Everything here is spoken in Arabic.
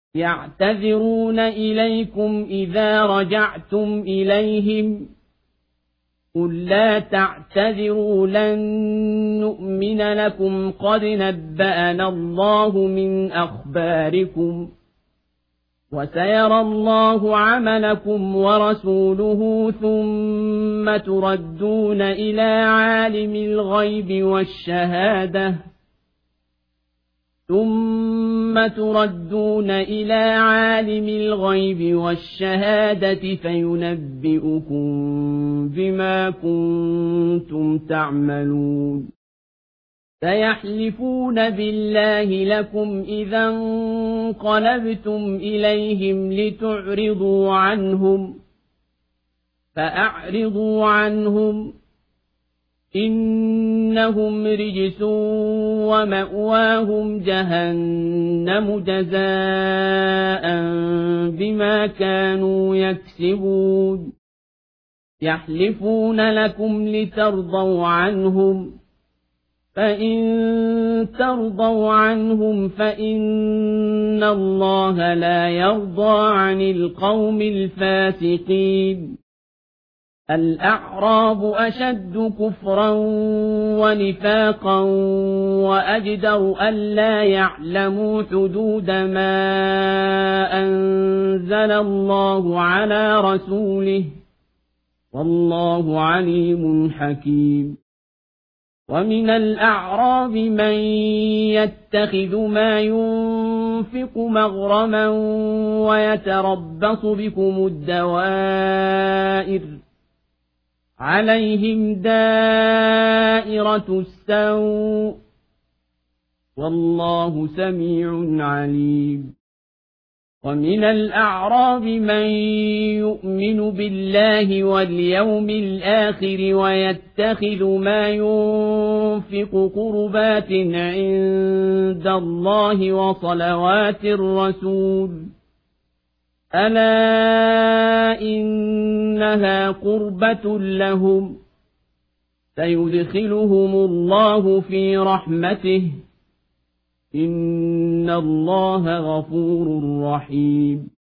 يعتذرون إليكم إذا رجعتم إليهم قل لا تعتذروا لن نؤمن لكم قد نبأنا الله من أخباركم وسيرى الله عملكم ورسوله ثم تردون إلى عالم الغيب والشهادة فينبئكم بما كنتم تعملون سيحلفون بالله لكم إذا انقلبتم إليهم لتعرضوا عنهم فأعرضوا عنهم إنهم رجس ومأواهم جهنم جزاء بما كانوا يكسبون يحلفون لكم لترضوا عنهم فإن ترضوا عنهم فإن الله لا يرضى عن القوم الفاسقين الأعراب أشد كفرا ونفاقا وأجدر ألا يعلموا حدود ما أنزل الله على رسوله والله عليم حكيم ومن الأعراب من يتخذ ما ينفق مغرما ويتربص بكم الدوائر عليهم دائرة السوء والله سميع عليم ومن الأعراب من يؤمن بالله واليوم الآخر ويتخذ ما ينفق قربات عند الله وصلوات الرسول ألا إنها قربة لهم سيدخلهم الله في رحمته إن الله غفور رحيم